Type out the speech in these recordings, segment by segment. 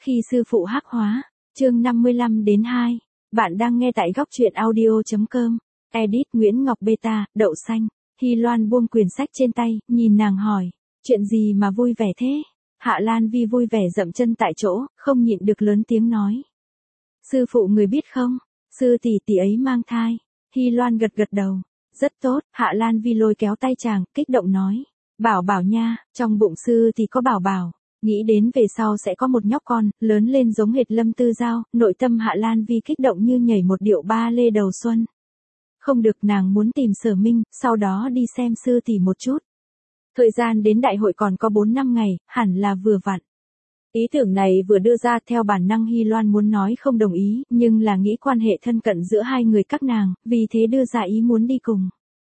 Khi sư phụ hắc hóa, chương 55-2, bạn đang nghe tại góc truyện audio.com, edit Nguyễn Ngọc Beta, đậu xanh. Hy Loan buông quyển sách trên tay, nhìn nàng hỏi, chuyện gì mà vui vẻ thế? Hạ Lan Vi vui vẻ dậm chân tại chỗ, không nhịn được lớn tiếng nói. Sư phụ người biết không, sư tỷ tỷ ấy mang thai. Hy Loan gật gật đầu, rất tốt. Hạ Lan Vi lôi kéo tay chàng, kích động nói, bảo bảo nha, trong bụng sư thì có bảo bảo. Nghĩ đến về sau sẽ có một nhóc con, lớn lên giống hệt Lâm Tư Giao, nội tâm Hạ Lan Vi kích động như nhảy một điệu ba lê đầu xuân. Không được, nàng muốn tìm Sở Minh, sau đó đi xem sư tỷ một chút. Thời gian đến đại hội còn có 4-5 ngày, hẳn là vừa vặn. Ý tưởng này vừa đưa ra theo bản năng Hy Loan muốn nói không đồng ý, nhưng là nghĩ quan hệ thân cận giữa hai người các nàng, vì thế đưa ra ý muốn đi cùng.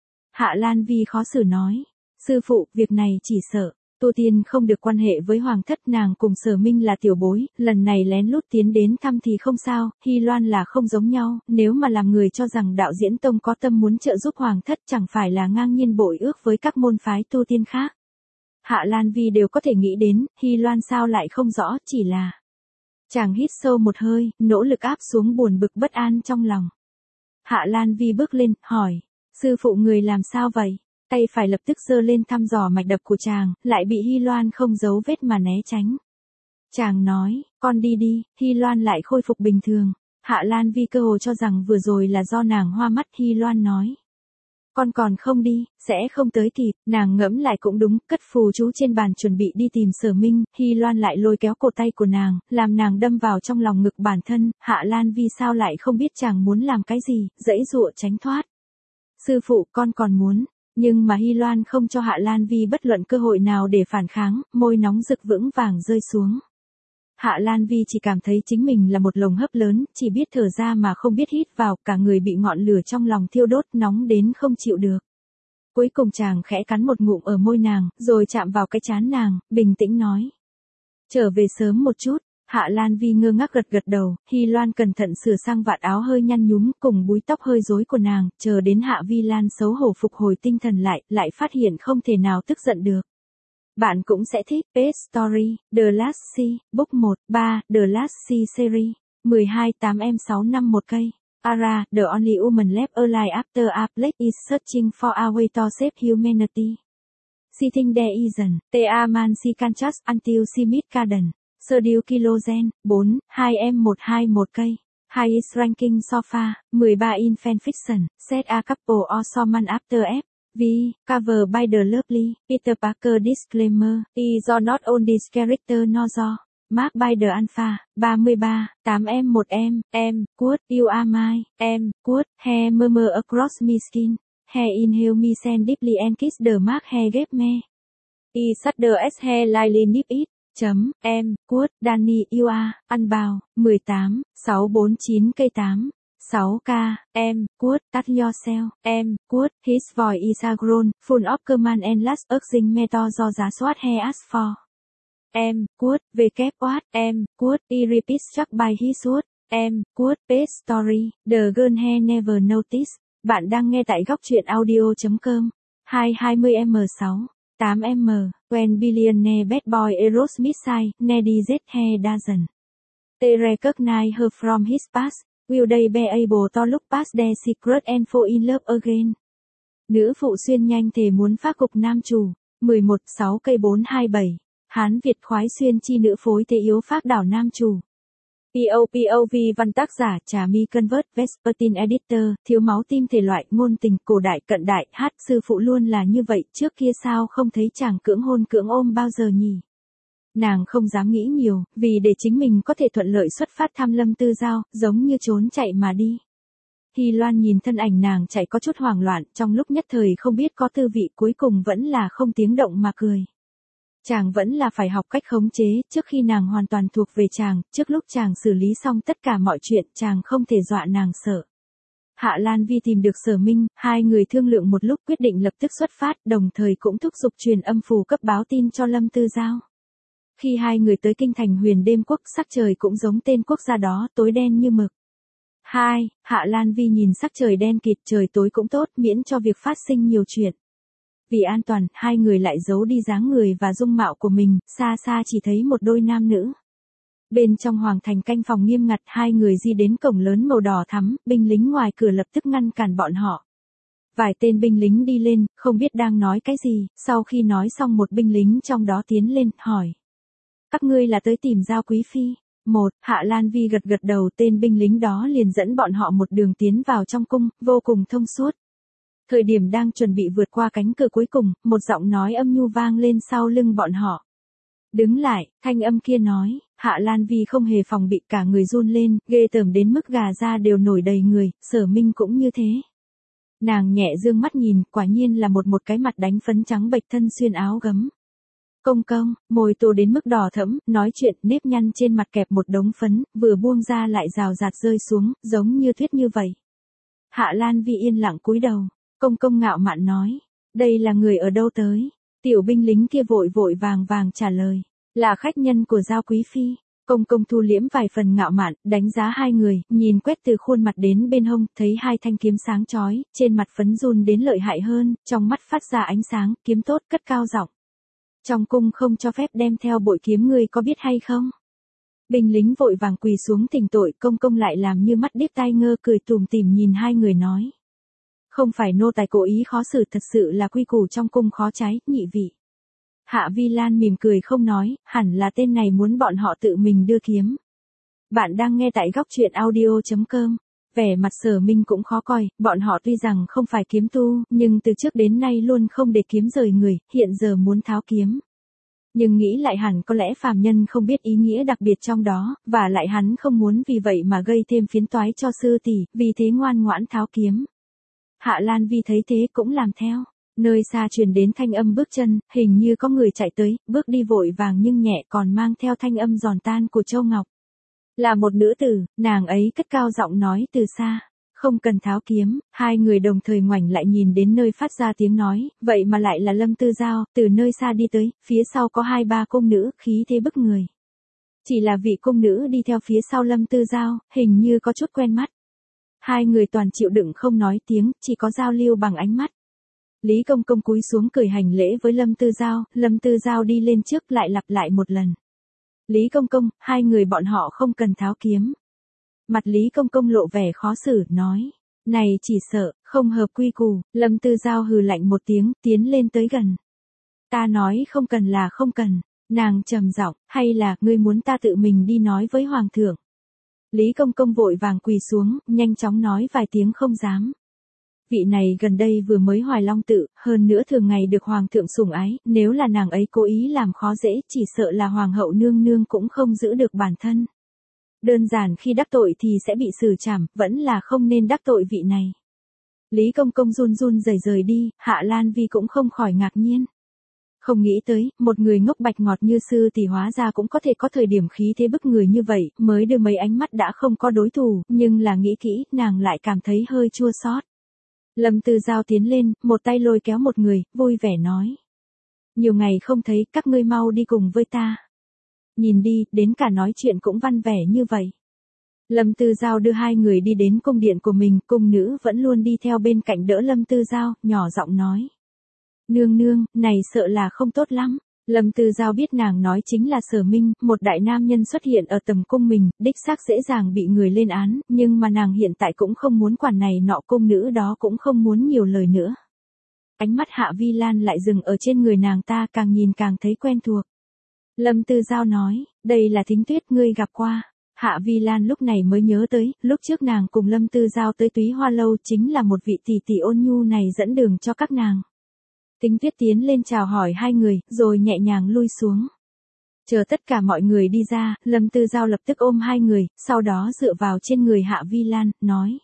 Hạ Lan Vi khó xử nói, sư phụ, việc này chỉ sợ Tu Tiên không được quan hệ với hoàng thất, nàng cùng Sở Minh là tiểu bối, lần này lén lút tiến đến thăm thì không sao, Hy Loan là không giống nhau, nếu mà làm người cho rằng đạo diễn tông có tâm muốn trợ giúp hoàng thất chẳng phải là ngang nhiên bội ước với các môn phái tu tiên khác. Hạ Lan Vi đều có thể nghĩ đến, Hy Loan sao lại không rõ, chỉ là chàng hít sâu một hơi, nỗ lực áp xuống buồn bực bất an trong lòng. Hạ Lan Vi bước lên, hỏi, sư phụ người làm sao vậy? Tay phải lập tức giơ lên thăm dò mạch đập của chàng, lại bị Hy Loan không giấu vết mà né tránh. Chàng nói, con đi đi. Hy Loan lại khôi phục bình thường. Hạ Lan Vi cơ hồ cho rằng vừa rồi là do nàng hoa mắt. Hy Loan nói, con còn không đi, sẽ không tới kịp. Nàng ngẫm lại cũng đúng, cất phù chú trên bàn chuẩn bị đi tìm Sở Minh. Hy Loan lại lôi kéo cổ tay của nàng, làm nàng đâm vào trong lòng ngực bản thân. Hạ Lan Vi sao lại không biết chàng muốn làm cái gì, giãy giụa tránh thoát. Sư phụ, con còn muốn. Nhưng mà Hy Loan không cho Hạ Lan Vi bất luận cơ hội nào để phản kháng, môi nóng rực vững vàng rơi xuống. Hạ Lan Vi chỉ cảm thấy chính mình là một lồng hấp lớn, chỉ biết thở ra mà không biết hít vào, cả người bị ngọn lửa trong lòng thiêu đốt, nóng đến không chịu được. Cuối cùng chàng khẽ cắn một ngụm ở môi nàng, rồi chạm vào cái trán nàng, bình tĩnh nói, trở về sớm một chút. Hạ Lan Vi ngơ ngác gật gật đầu. Hy Loan cẩn thận sửa sang vạt áo hơi nhăn nhúm cùng búi tóc hơi rối của nàng, chờ đến Hạ Vi Lan xấu hổ phục hồi tinh thần lại phát hiện không thể nào tức giận được. Bạn cũng sẽ thích. Page Story, The Last Sea, Book 1, 3, The Last Sea Series, 12 8M651 cây. Ara, The Only Woman Left Alive After a Plague is Searching for a Way to Save Humanity. Sitting There Isn't, Thea Man She Can Just Until She Meet Garden. Sodium Kilogen, 4, 2M121 cây. Highest Ranking Sofa, 13 in Fan Fiction, Set a Couple or Someone After F. V. Cover by the Lovely, Peter Parker Disclaimer, is not on this character nor so. Mark by the Alpha, 33, 8M1M, M, Quote, You are my, M, Quote, Hair murmur across my skin. Hair inhale me send deeply and kiss the mark hair gave me. I shudder as hair lightly nip it. M, Quote, Danny, you are, Unbound, 18, 649 cây 8, 6K, M, Quote, Touch yourself, M, Quote, his voice is a groan, full of command and last urging method do giá soát he asked for. M, Quote, W, M, Quote, he repeats struck by his word, M, Quote, Page Story, the girl he never noticed. Bạn đang nghe tại góc truyện audio.com, 220M6. 8M, When Billionaire Bad Boy Aerosmith Sigh, Neddy Z Hair Dozen. They recognize her from his past. Will they be able to look past their secret and fall in love again? Nữ phụ xuyên nhanh thề muốn phá cục nam chủ. 11, 6 cây 427. Hán Việt khoái xuyên chi nữ phối thế yếu phác đảo nam chủ. POV văn tác giả Trà My Convert Vespertine Editor, thiếu máu tim thể loại, ngôn tình, cổ đại, cận đại, hát, sư phụ luôn là như vậy, trước kia sao không thấy chàng cưỡng hôn cưỡng ôm bao giờ nhỉ? Nàng không dám nghĩ nhiều, vì để chính mình có thể thuận lợi xuất phát thăm Lâm Tư Giao, giống như trốn chạy mà đi. Hy Loan nhìn thân ảnh nàng chạy có chút hoảng loạn, trong lúc nhất thời không biết có tư vị, cuối cùng vẫn là không tiếng động mà cười. Chàng vẫn là phải học cách khống chế, trước khi nàng hoàn toàn thuộc về chàng, trước lúc chàng xử lý xong tất cả mọi chuyện, chàng không thể dọa nàng sợ. Hạ Lan Vi tìm được Sở Minh, hai người thương lượng một lúc quyết định lập tức xuất phát, đồng thời cũng thúc giục truyền âm phù cấp báo tin cho Lâm Tư Giao. Khi hai người tới kinh thành Huyền Đêm Quốc, sắc trời cũng giống tên quốc gia đó, tối đen như mực. Hạ Lan Vi nhìn sắc trời đen kịt, trời tối cũng tốt, miễn cho việc phát sinh nhiều chuyện. Vì an toàn, hai người lại giấu đi dáng người và dung mạo của mình, xa xa chỉ thấy một đôi nam nữ. Bên trong hoàng thành canh phòng nghiêm ngặt, hai người đi đến cổng lớn màu đỏ thắm, binh lính ngoài cửa lập tức ngăn cản bọn họ. Vài tên binh lính đi lên, không biết đang nói cái gì, sau khi nói xong một binh lính trong đó tiến lên, hỏi. Các ngươi là tới tìm Giao Quý Phi. Hạ Lan Vi gật gật đầu, tên binh lính đó liền dẫn bọn họ một đường tiến vào trong cung, vô cùng thông suốt. Thời điểm đang chuẩn bị vượt qua cánh cửa cuối cùng, một giọng nói âm nhu vang lên sau lưng bọn họ. Đứng lại, thanh âm kia nói, Hạ Lan Vi không hề phòng bị, cả người run lên, ghê tởm đến mức gà da đều nổi đầy người, Sở Minh cũng như thế. Nàng nhẹ dương mắt nhìn, quả nhiên là một cái mặt đánh phấn trắng bệch, thân xuyên áo gấm. Công công, môi tô đến mức đỏ thẫm, nói chuyện, nếp nhăn trên mặt kẹp một đống phấn, vừa buông ra lại rào rạt rơi xuống, giống như tuyết như vậy. Hạ Lan Vi yên lặng cúi đầu, công công ngạo mạn nói, đây là người ở đâu tới? Tiểu binh lính kia vội vội vàng vàng trả lời, là khách nhân của Giao Quý Phi. Công công thu liễm vài phần ngạo mạn, đánh giá hai người, nhìn quét từ khuôn mặt đến bên hông, thấy hai thanh kiếm sáng chói, trên mặt phấn run đến lợi hại hơn, trong mắt phát ra ánh sáng, kiếm tốt, cất cao giọng. Trong cung không cho phép đem theo bội kiếm, ngươi có biết hay không? Binh lính vội vàng quỳ xuống thỉnh tội, công công lại làm như mắt điếc tai ngơ, cười tủm tỉm nhìn hai người nói. Không phải nô tài cố ý khó xử, thật sự là quy củ trong cung khó trái, nhị vị. Hạ Vi Lan mỉm cười không nói, hẳn là tên này muốn bọn họ tự mình đưa kiếm. Bạn đang nghe tại góc truyện audio.com. Vẻ mặt Sở Minh cũng khó coi, bọn họ tuy rằng không phải kiếm tu, nhưng từ trước đến nay luôn không để kiếm rời người, hiện giờ muốn tháo kiếm. Nhưng nghĩ lại hẳn có lẽ phàm nhân không biết ý nghĩa đặc biệt trong đó, và lại hắn không muốn vì vậy mà gây thêm phiến toái cho sư tỷ, vì thế ngoan ngoãn tháo kiếm. Hạ Lan Vi thấy thế cũng làm theo. Nơi xa truyền đến thanh âm bước chân, hình như có người chạy tới, bước đi vội vàng nhưng nhẹ, còn mang theo thanh âm giòn tan của Châu Ngọc. Là một nữ tử, nàng ấy cất cao giọng nói từ xa, không cần tháo kiếm. Hai người đồng thời ngoảnh lại nhìn đến nơi phát ra tiếng nói, vậy mà lại là Lâm Tư Giao, từ nơi xa đi tới, phía sau có hai ba cung nữ, khí thế bức người. Chỉ là vị cung nữ đi theo phía sau Lâm Tư Giao, hình như có chút quen mắt. Hai người toàn chịu đựng không nói tiếng, chỉ có giao lưu bằng ánh mắt. Lý Công Công cúi xuống cười hành lễ với Lâm Tư Giao đi lên trước lại lặp lại một lần. Lý Công Công, hai người bọn họ không cần tháo kiếm. Mặt Lý Công Công lộ vẻ khó xử, nói. Này chỉ sợ, không hợp quy củ. Lâm Tư Giao hừ lạnh một tiếng, tiến lên tới gần. Ta nói không cần là không cần. Nàng trầm giọng, hay là, ngươi muốn ta tự mình đi nói với Hoàng thượng. Lý Công Công vội vàng quỳ xuống, nhanh chóng nói vài tiếng không dám. Vị này gần đây vừa mới hoài long tự, hơn nữa thường ngày được Hoàng thượng sủng ái, nếu là nàng ấy cố ý làm khó dễ, chỉ sợ là Hoàng hậu nương nương cũng không giữ được bản thân. Đơn giản khi đắc tội thì sẽ bị xử trảm, vẫn là không nên đắc tội vị này. Lý Công Công run run rời đi, Hạ Lan Vi cũng không khỏi ngạc nhiên. Không nghĩ tới, một người ngốc bạch ngọt như sư tỷ hóa ra cũng có thể có thời điểm khí thế bức người như vậy, mới đưa mấy ánh mắt đã không có đối thủ, nhưng là nghĩ kỹ, nàng lại cảm thấy hơi chua xót. Lâm Tư Giao tiến lên, một tay lôi kéo một người, vui vẻ nói. Nhiều ngày không thấy, các ngươi mau đi cùng với ta. Nhìn đi, đến cả nói chuyện cũng văn vẻ như vậy. Lâm Tư Giao đưa hai người đi đến cung điện của mình, cung nữ vẫn luôn đi theo bên cạnh đỡ Lâm Tư Giao, nhỏ giọng nói. Nương nương, này sợ là không tốt lắm. Lâm Tư Giao biết nàng nói chính là Sở Minh, một đại nam nhân xuất hiện ở tầm cung mình, đích xác dễ dàng bị người lên án, nhưng mà nàng hiện tại cũng không muốn quản này nọ, cung nữ đó cũng không muốn nhiều lời nữa. Ánh mắt Hạ Vi Lan lại dừng ở trên người nàng ta, càng nhìn càng thấy quen thuộc. Lâm Tư Giao nói, đây là Thính Tuyết ngươi gặp qua. Hạ Vi Lan lúc này mới nhớ tới, lúc trước nàng cùng Lâm Tư Giao tới Túy Hoa Lâu chính là một vị tỷ tỷ ôn nhu này dẫn đường cho các nàng. Thính Tuyết tiến lên chào hỏi hai người, rồi nhẹ nhàng lui xuống. Chờ tất cả mọi người đi ra, Lâm Tư Giao lập tức ôm hai người, sau đó dựa vào trên người Hạ Vi Lan, nói.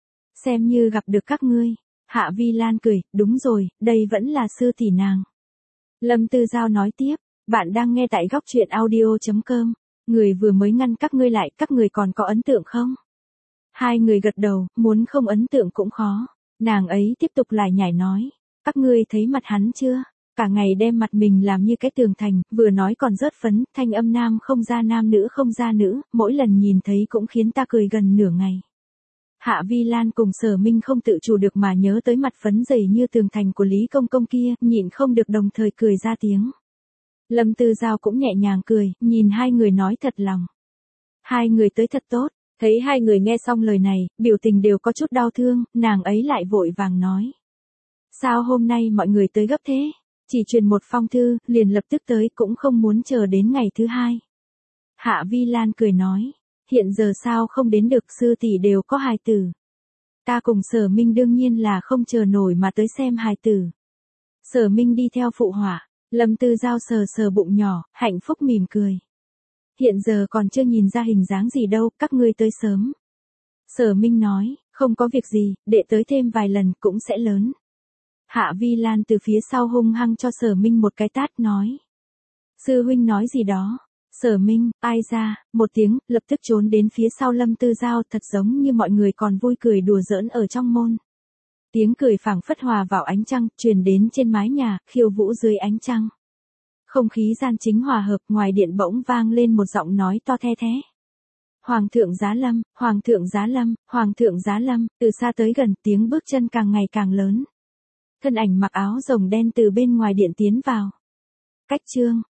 Xem như gặp được các ngươi. Hạ Vi Lan cười, đúng rồi, đây vẫn là sư tỷ nàng. Lâm Tư Giao nói tiếp, bạn đang nghe tại góc truyện audio.com. Người vừa mới ngăn các ngươi lại, các người còn có ấn tượng không? Hai người gật đầu, muốn không ấn tượng cũng khó. Nàng ấy tiếp tục lải nhải nói. Các ngươi thấy mặt hắn chưa? Cả ngày đem mặt mình làm như cái tường thành, vừa nói còn rớt phấn, thanh âm nam không ra nam nữ không ra nữ, mỗi lần nhìn thấy cũng khiến ta cười gần nửa ngày. Hạ Vi Lan cùng Sở Minh không tự chủ được mà nhớ tới mặt phấn dày như tường thành của Lý Công Công kia, nhịn không được đồng thời cười ra tiếng. Lâm Tư Giao cũng nhẹ nhàng cười, nhìn hai người nói thật lòng. Hai người tới thật tốt. Thấy hai người nghe xong lời này, biểu tình đều có chút đau thương, nàng ấy lại vội vàng nói. Sao hôm nay mọi người tới gấp thế? Chỉ truyền một phong thư, liền lập tức tới cũng không muốn chờ đến ngày thứ hai. Hạ Vi Lan cười nói. Hiện giờ sao không đến được, sư tỷ đều có hài tử. Ta cùng Sở Minh đương nhiên là không chờ nổi mà tới xem hài tử. Sở Minh đi theo phụ họa. Lâm Tư Giao sờ sờ bụng nhỏ, hạnh phúc mỉm cười. Hiện giờ còn chưa nhìn ra hình dáng gì đâu, các ngươi tới sớm. Sở Minh nói, không có việc gì, đệ tới thêm vài lần cũng sẽ lớn. Hạ Vi Lan từ phía sau hung hăng cho Sở Minh một cái tát nói. Sư huynh nói gì đó. Sở Minh, ai ra, một tiếng, lập tức trốn đến phía sau Lâm Tư Giao, thật giống như mọi người còn vui cười đùa giỡn ở trong môn. Tiếng cười phảng phất hòa vào ánh trăng, truyền đến trên mái nhà, khiêu vũ dưới ánh trăng. Không khí gian chính hòa hợp, ngoài điện bỗng vang lên một giọng nói to the thế. Hoàng thượng giá lâm, Hoàng thượng giá lâm, Hoàng thượng giá lâm, từ xa tới gần, tiếng bước chân càng ngày càng lớn. Thân ảnh mặc áo rồng đen từ bên ngoài điện tiến vào. Cách chương